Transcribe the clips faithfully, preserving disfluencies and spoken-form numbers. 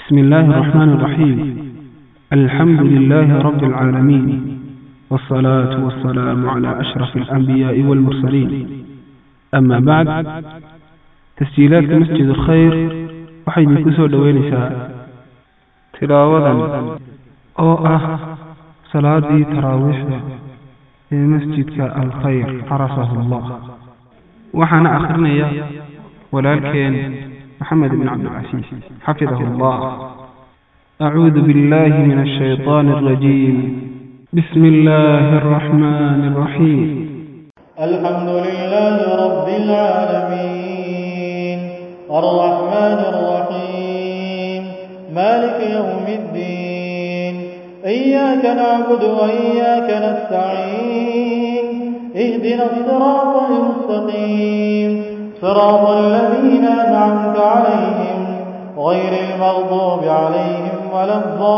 بسم الله الرحمن الرحيم. الحمد لله رب العالمين، والصلاة والسلام على أشرف الأنبياء والمرسلين. أما بعد، تسجيلات مسجد الخير وحين كسو دوينسا تلاوة أو أه صلاة تراويح في مسجد الخير حرسه الله. وحنا أخرنا يا ولكن محمد بن عبد العزيز حفظه الله. أعوذ بالله من الشيطان الرجيم. بسم الله الرحمن الرحيم. الحمد لله رب العالمين، الرحمن الرحيم، مالك يوم الدين. إياك نعبد وإياك نستعين، اهدنا الصراط المستقيم، صراط الذين أنعمت عليهم غير المغضوب عليهم ولا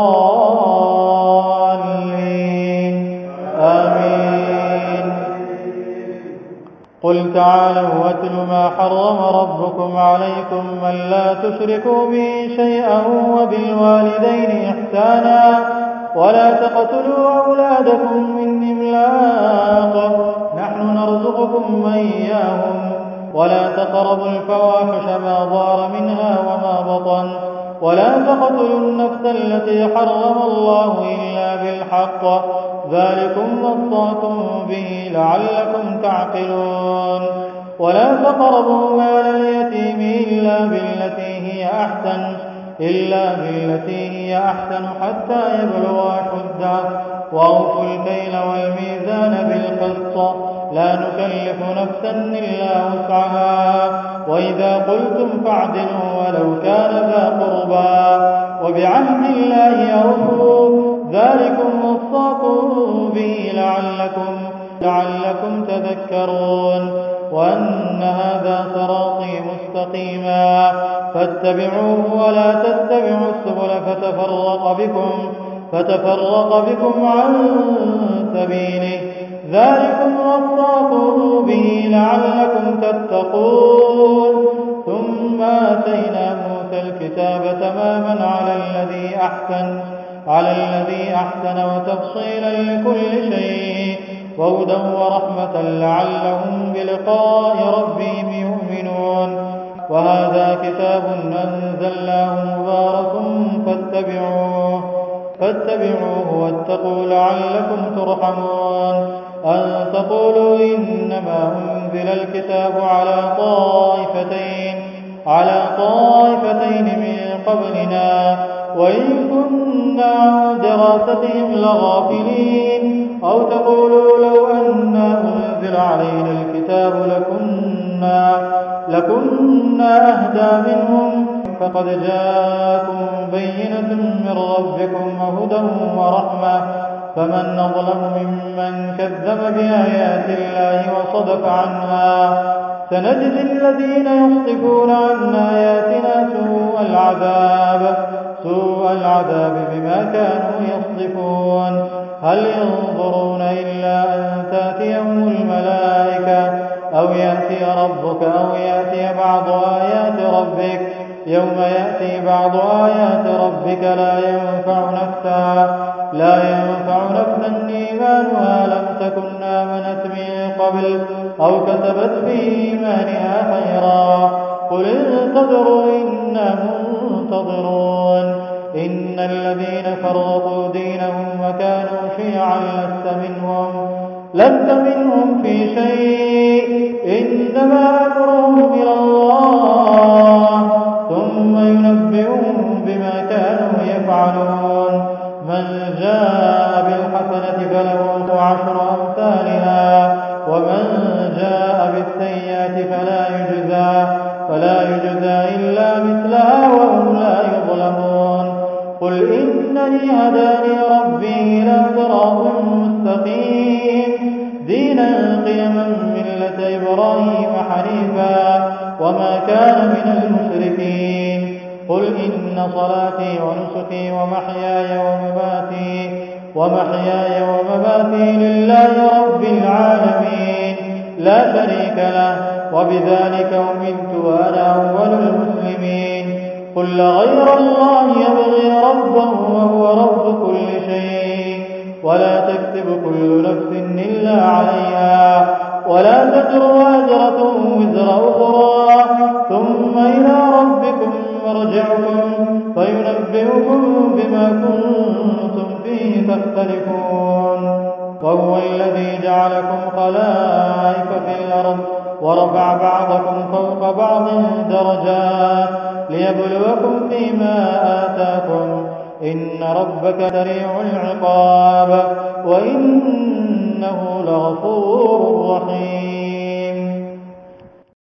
الضالين. آمين. قل تعالوا واتل ما حرم ربكم عليكم ألا تشركوا به شيئا وبالوالدين إحسانا ولا تقتلوا أولادكم من إملاق نحن نرزقكم وإياهم ولا تقربوا الفواحش ما ظهر منها وما بطن ولا تقتلوا النفس التي حرم الله إلا بالحق ذلكم وصاكم به لعلكم تعقلون. ولا تقربوا مال اليتيم إلا بالتي هي أحسن إلا بالتي هي أحسن حتى يبلغ أشده وأوفوا الكيل والميزان بالقسط لا نكلف نفسا إلا وسعها وإذا قلتم فاعدلوا ولو كان ذا قربى وبعهد الله أوفوا ذلكم وصاكم به لعلكم لعلكم تذكرون. وأن هذا صراطي مستقيما فاتبعوه ولا تتبعوا السبل فتفرق بكم فتفرق بكم عن سبيله ذلكم وصاكم به لعلكم تتقون. ثم آتينا موسى الكتاب تماما على الذي أحسن على الذي أحسن وتفصيلا لكل شيء وهدى ورحمة لعلهم بلقاء ربهم يؤمنون. وهذا كتاب أنزلناه مبارك فاتبعوه فاتبعوه واتقوا لعلكم ترحمون. أن تقولوا إنما أنزل الكتاب على طائفتين على طائفتين من قبلنا وإن كنا عن دراستهم لغافلين. أو تقولوا لو أنا أنزل علينا الكتاب لكنا لكنا أهدى منهم فقد جاءكم بينة من ربكم وهدى ورحمة فمن أظلم ممن كذب بآيات الله وصدف عنها. سنجزي الذين يصدفون عن آياتنا سوء العذاب سوء العذاب بما كانوا يصدفون. هل ينظرون إلا أن تأتيهم الملائكة أو يأتي ربك أو يأتي بعض آيات ربك يوم يأتي بعض آيات ربك لا ينفع نفسا لا ينفع نفسا إيمانها لم تكن آمنت من قبل أو كسبت في إيمانها خيرا. قل انتظروا إنا منتظرون. إن الذين فرقوا دينهم وكانوا شيعا لست منهم لست منهم في شيء إنما أمرهم إلى الله ثم ينبئهم بما كانوا يفعلون. من جاء بالحسنة فله عشر أمثالها ومن جاء بالسيئة فلا يجزى فلا يجزى إلا مثلها وهم لا يظلمون. قل إنني هداني ربي إلى صراط مستقيم دينا قيما ملة إبراهيم حنيفا وما كان من المشركين. قل إن صلاتي ونسكي ومحياي ومماتي ومحياي ومماتي لله رب العالمين لا شريك له وبذلك أمرت وأنا أول المسلمين. قل غير الله يبغي ثم إلى ربكم مرجعكم فينبئكم بما كنتم فيه تختلفون وهو الذي جعلكم خلائف في الأرض ورفع بعضكم فوق بعض درجات ليبلوكم فيما آتاكم إن ربك سريع العقاب وإنه لغفور رحيم